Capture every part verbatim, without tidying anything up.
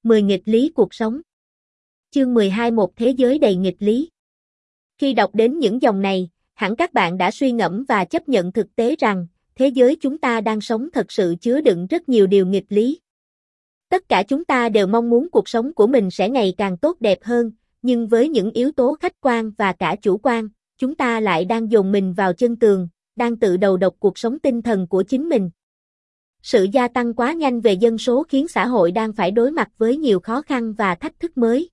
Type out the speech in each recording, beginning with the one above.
mười nghịch lý cuộc sống. Chương mười hai Một thế giới đầy nghịch lý. Khi đọc đến những dòng này, hẳn các bạn đã suy ngẫm và chấp nhận thực tế rằng, thế giới chúng ta đang sống thật sự chứa đựng rất nhiều điều nghịch lý. Tất cả chúng ta đều mong muốn cuộc sống của mình sẽ ngày càng tốt đẹp hơn, nhưng với những yếu tố khách quan và cả chủ quan, chúng ta lại đang dồn mình vào chân tường, đang tự đầu độc cuộc sống tinh thần của chính mình. Sự gia tăng quá nhanh về dân số khiến xã hội đang phải đối mặt với nhiều khó khăn và thách thức mới.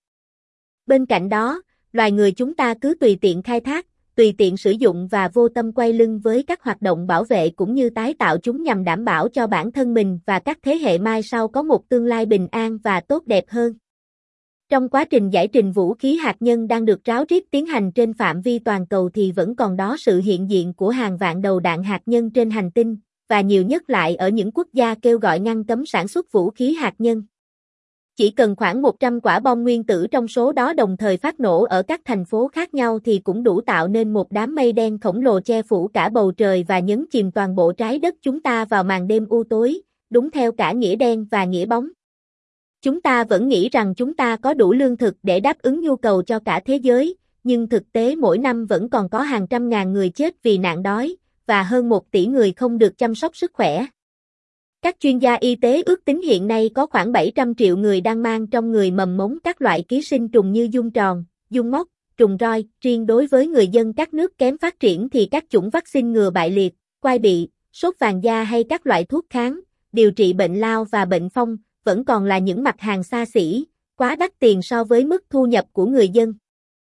Bên cạnh đó, loài người chúng ta cứ tùy tiện khai thác, tùy tiện sử dụng và vô tâm quay lưng với các hoạt động bảo vệ cũng như tái tạo chúng nhằm đảm bảo cho bản thân mình và các thế hệ mai sau có một tương lai bình an và tốt đẹp hơn. Trong quá trình giải trình vũ khí hạt nhân đang được ráo riết tiến hành trên phạm vi toàn cầu thì vẫn còn đó sự hiện diện của hàng vạn đầu đạn hạt nhân trên hành tinh, và nhiều nhất lại ở những quốc gia kêu gọi ngăn cấm sản xuất vũ khí hạt nhân. Chỉ cần khoảng một trăm quả bom nguyên tử trong số đó đồng thời phát nổ ở các thành phố khác nhau thì cũng đủ tạo nên một đám mây đen khổng lồ che phủ cả bầu trời và nhấn chìm toàn bộ trái đất chúng ta vào màn đêm u tối, đúng theo cả nghĩa đen và nghĩa bóng. Chúng ta vẫn nghĩ rằng chúng ta có đủ lương thực để đáp ứng nhu cầu cho cả thế giới, nhưng thực tế mỗi năm vẫn còn có hàng trăm ngàn người chết vì nạn đói, và hơn một tỷ người không được chăm sóc sức khỏe. Các chuyên gia y tế ước tính hiện nay có khoảng bảy trăm triệu người đang mang trong người mầm mống các loại ký sinh trùng như giun tròn, giun móc, trùng roi. Riêng đối với người dân các nước kém phát triển thì các chủng vaccine ngừa bại liệt, quai bị, sốt vàng da hay các loại thuốc kháng, điều trị bệnh lao và bệnh phong vẫn còn là những mặt hàng xa xỉ, quá đắt tiền so với mức thu nhập của người dân.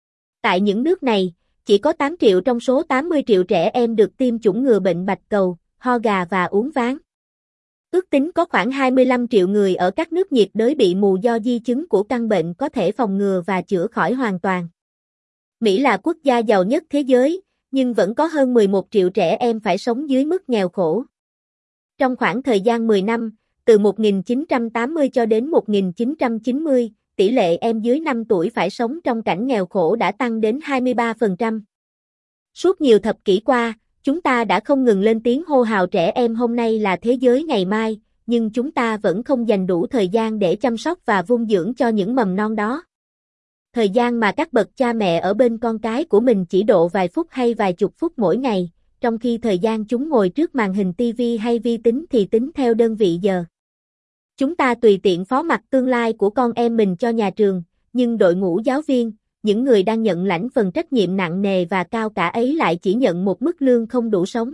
Tại những nước này, chỉ có tám triệu trong số tám mươi triệu trẻ em được tiêm chủng ngừa bệnh bạch cầu, ho gà và uốn ván. Ước tính có khoảng hai mươi lăm triệu người ở các nước nhiệt đới bị mù do di chứng của căn bệnh có thể phòng ngừa và chữa khỏi hoàn toàn. Mỹ là quốc gia giàu nhất thế giới, nhưng vẫn có hơn mười một triệu trẻ em phải sống dưới mức nghèo khổ. Trong khoảng thời gian mười năm, từ một nghìn chín trăm tám mươi cho đến một nghìn chín trăm chín mươi, tỷ lệ em dưới năm tuổi phải sống trong cảnh nghèo khổ đã tăng đến hai mươi ba phần trăm. Suốt nhiều thập kỷ qua, chúng ta đã không ngừng lên tiếng hô hào trẻ em hôm nay là thế giới ngày mai, nhưng chúng ta vẫn không dành đủ thời gian để chăm sóc và vun dưỡng cho những mầm non đó. Thời gian mà các bậc cha mẹ ở bên con cái của mình chỉ độ vài phút hay vài chục phút mỗi ngày, trong khi thời gian chúng ngồi trước màn hình ti vi hay vi tính thì tính theo đơn vị giờ. Chúng ta tùy tiện phó mặc tương lai của con em mình cho nhà trường, nhưng đội ngũ giáo viên, những người đang nhận lãnh phần trách nhiệm nặng nề và cao cả ấy lại chỉ nhận một mức lương không đủ sống.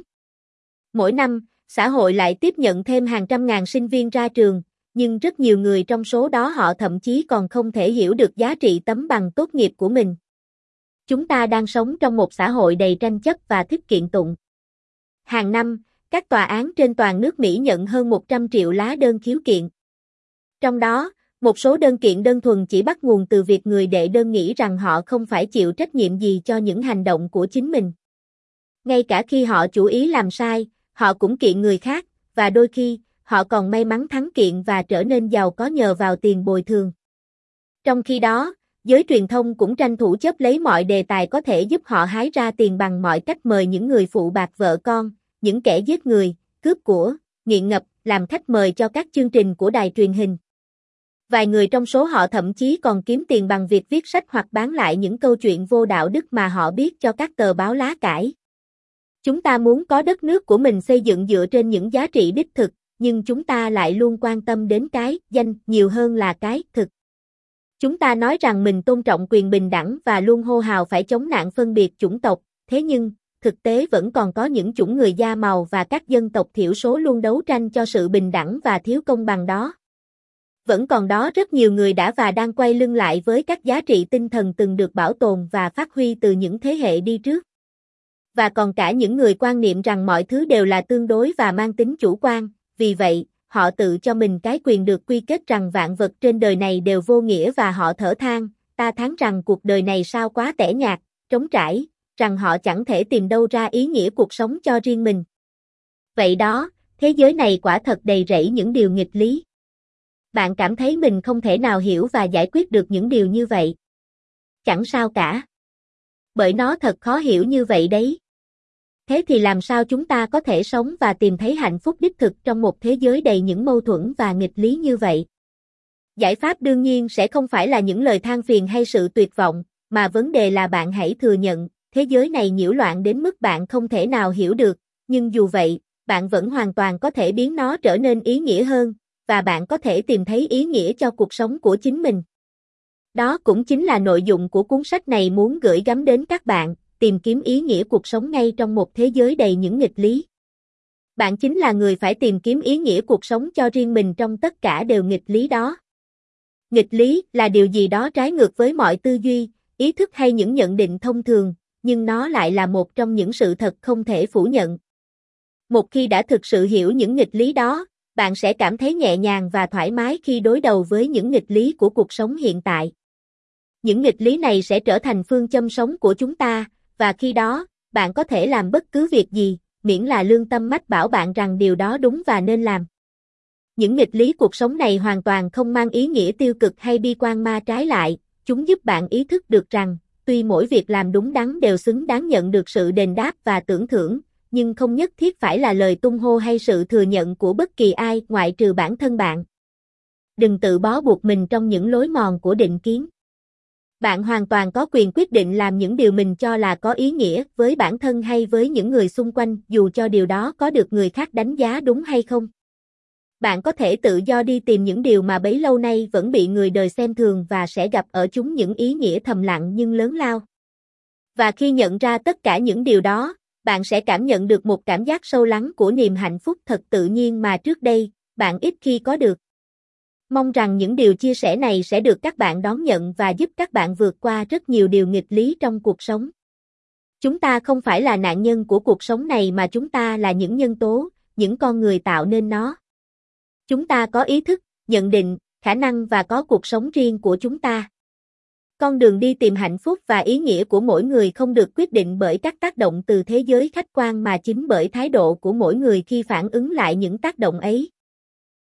Mỗi năm, xã hội lại tiếp nhận thêm hàng trăm ngàn sinh viên ra trường, nhưng rất nhiều người trong số đó họ thậm chí còn không thể hiểu được giá trị tấm bằng tốt nghiệp của mình. Chúng ta đang sống trong một xã hội đầy tranh chấp và thích kiện tụng. Hàng năm, các tòa án trên toàn nước Mỹ nhận hơn một trăm triệu lá đơn khiếu kiện. Trong đó, một số đơn kiện đơn thuần chỉ bắt nguồn từ việc người đệ đơn nghĩ rằng họ không phải chịu trách nhiệm gì cho những hành động của chính mình. Ngay cả khi họ chủ ý làm sai, họ cũng kiện người khác, và đôi khi, họ còn may mắn thắng kiện và trở nên giàu có nhờ vào tiền bồi thường. Trong khi đó, giới truyền thông cũng tranh thủ chấp lấy mọi đề tài có thể giúp họ hái ra tiền bằng mọi cách mời những người phụ bạc vợ con, những kẻ giết người, cướp của, nghiện ngập, làm khách mời cho các chương trình của đài truyền hình. Vài người trong số họ thậm chí còn kiếm tiền bằng việc viết sách hoặc bán lại những câu chuyện vô đạo đức mà họ biết cho các tờ báo lá cải. Chúng ta muốn có đất nước của mình xây dựng dựa trên những giá trị đích thực, nhưng chúng ta lại luôn quan tâm đến cái danh nhiều hơn là cái thực. Chúng ta nói rằng mình tôn trọng quyền bình đẳng và luôn hô hào phải chống nạn phân biệt chủng tộc, thế nhưng, thực tế vẫn còn có những chủng người da màu và các dân tộc thiểu số luôn đấu tranh cho sự bình đẳng và thiếu công bằng đó. Vẫn còn đó rất nhiều người đã và đang quay lưng lại với các giá trị tinh thần từng được bảo tồn và phát huy từ những thế hệ đi trước. Và còn cả những người quan niệm rằng mọi thứ đều là tương đối và mang tính chủ quan, vì vậy, họ tự cho mình cái quyền được quy kết rằng vạn vật trên đời này đều vô nghĩa và họ thở than, ta thán rằng cuộc đời này sao quá tẻ nhạt, trống trải, rằng họ chẳng thể tìm đâu ra ý nghĩa cuộc sống cho riêng mình. Vậy đó, thế giới này quả thật đầy rẫy những điều nghịch lý. Bạn cảm thấy mình không thể nào hiểu và giải quyết được những điều như vậy. Chẳng sao cả. Bởi nó thật khó hiểu như vậy đấy. Thế thì làm sao chúng ta có thể sống và tìm thấy hạnh phúc đích thực trong một thế giới đầy những mâu thuẫn và nghịch lý như vậy? Giải pháp đương nhiên sẽ không phải là những lời than phiền hay sự tuyệt vọng, mà vấn đề là bạn hãy thừa nhận, thế giới này nhiễu loạn đến mức bạn không thể nào hiểu được, nhưng dù vậy, bạn vẫn hoàn toàn có thể biến nó trở nên ý nghĩa hơn, và bạn có thể tìm thấy ý nghĩa cho cuộc sống của chính mình. Đó cũng chính là nội dung của cuốn sách này muốn gửi gắm đến các bạn, tìm kiếm ý nghĩa cuộc sống ngay trong một thế giới đầy những nghịch lý. Bạn chính là người phải tìm kiếm ý nghĩa cuộc sống cho riêng mình trong tất cả đều nghịch lý đó. Nghịch lý là điều gì đó trái ngược với mọi tư duy, ý thức hay những nhận định thông thường, nhưng nó lại là một trong những sự thật không thể phủ nhận. Một khi đã thực sự hiểu những nghịch lý đó, bạn sẽ cảm thấy nhẹ nhàng và thoải mái khi đối đầu với những nghịch lý của cuộc sống hiện tại. Những nghịch lý này sẽ trở thành phương châm sống của chúng ta, và khi đó, bạn có thể làm bất cứ việc gì, miễn là lương tâm mách bảo bạn rằng điều đó đúng và nên làm. Những nghịch lý cuộc sống này hoàn toàn không mang ý nghĩa tiêu cực hay bi quan, mà trái lại, chúng giúp bạn ý thức được rằng, tuy mỗi việc làm đúng đắn đều xứng đáng nhận được sự đền đáp và tưởng thưởng, nhưng không nhất thiết phải là lời tung hô hay sự thừa nhận của bất kỳ ai ngoại trừ bản thân bạn. Đừng tự bó buộc mình trong những lối mòn của định kiến. Bạn hoàn toàn có quyền quyết định làm những điều mình cho là có ý nghĩa với bản thân hay với những người xung quanh, dù cho điều đó có được người khác đánh giá đúng hay không. Bạn có thể tự do đi tìm những điều mà bấy lâu nay vẫn bị người đời xem thường và sẽ gặp ở chúng những ý nghĩa thầm lặng nhưng lớn lao. Và khi nhận ra tất cả những điều đó, bạn sẽ cảm nhận được một cảm giác sâu lắng của niềm hạnh phúc thật tự nhiên mà trước đây, bạn ít khi có được. Mong rằng những điều chia sẻ này sẽ được các bạn đón nhận và giúp các bạn vượt qua rất nhiều điều nghịch lý trong cuộc sống. Chúng ta không phải là nạn nhân của cuộc sống này, mà chúng ta là những nhân tố, những con người tạo nên nó. Chúng ta có ý thức, nhận định, khả năng và có cuộc sống riêng của chúng ta. Con đường đi tìm hạnh phúc và ý nghĩa của mỗi người không được quyết định bởi các tác động từ thế giới khách quan, mà chính bởi thái độ của mỗi người khi phản ứng lại những tác động ấy.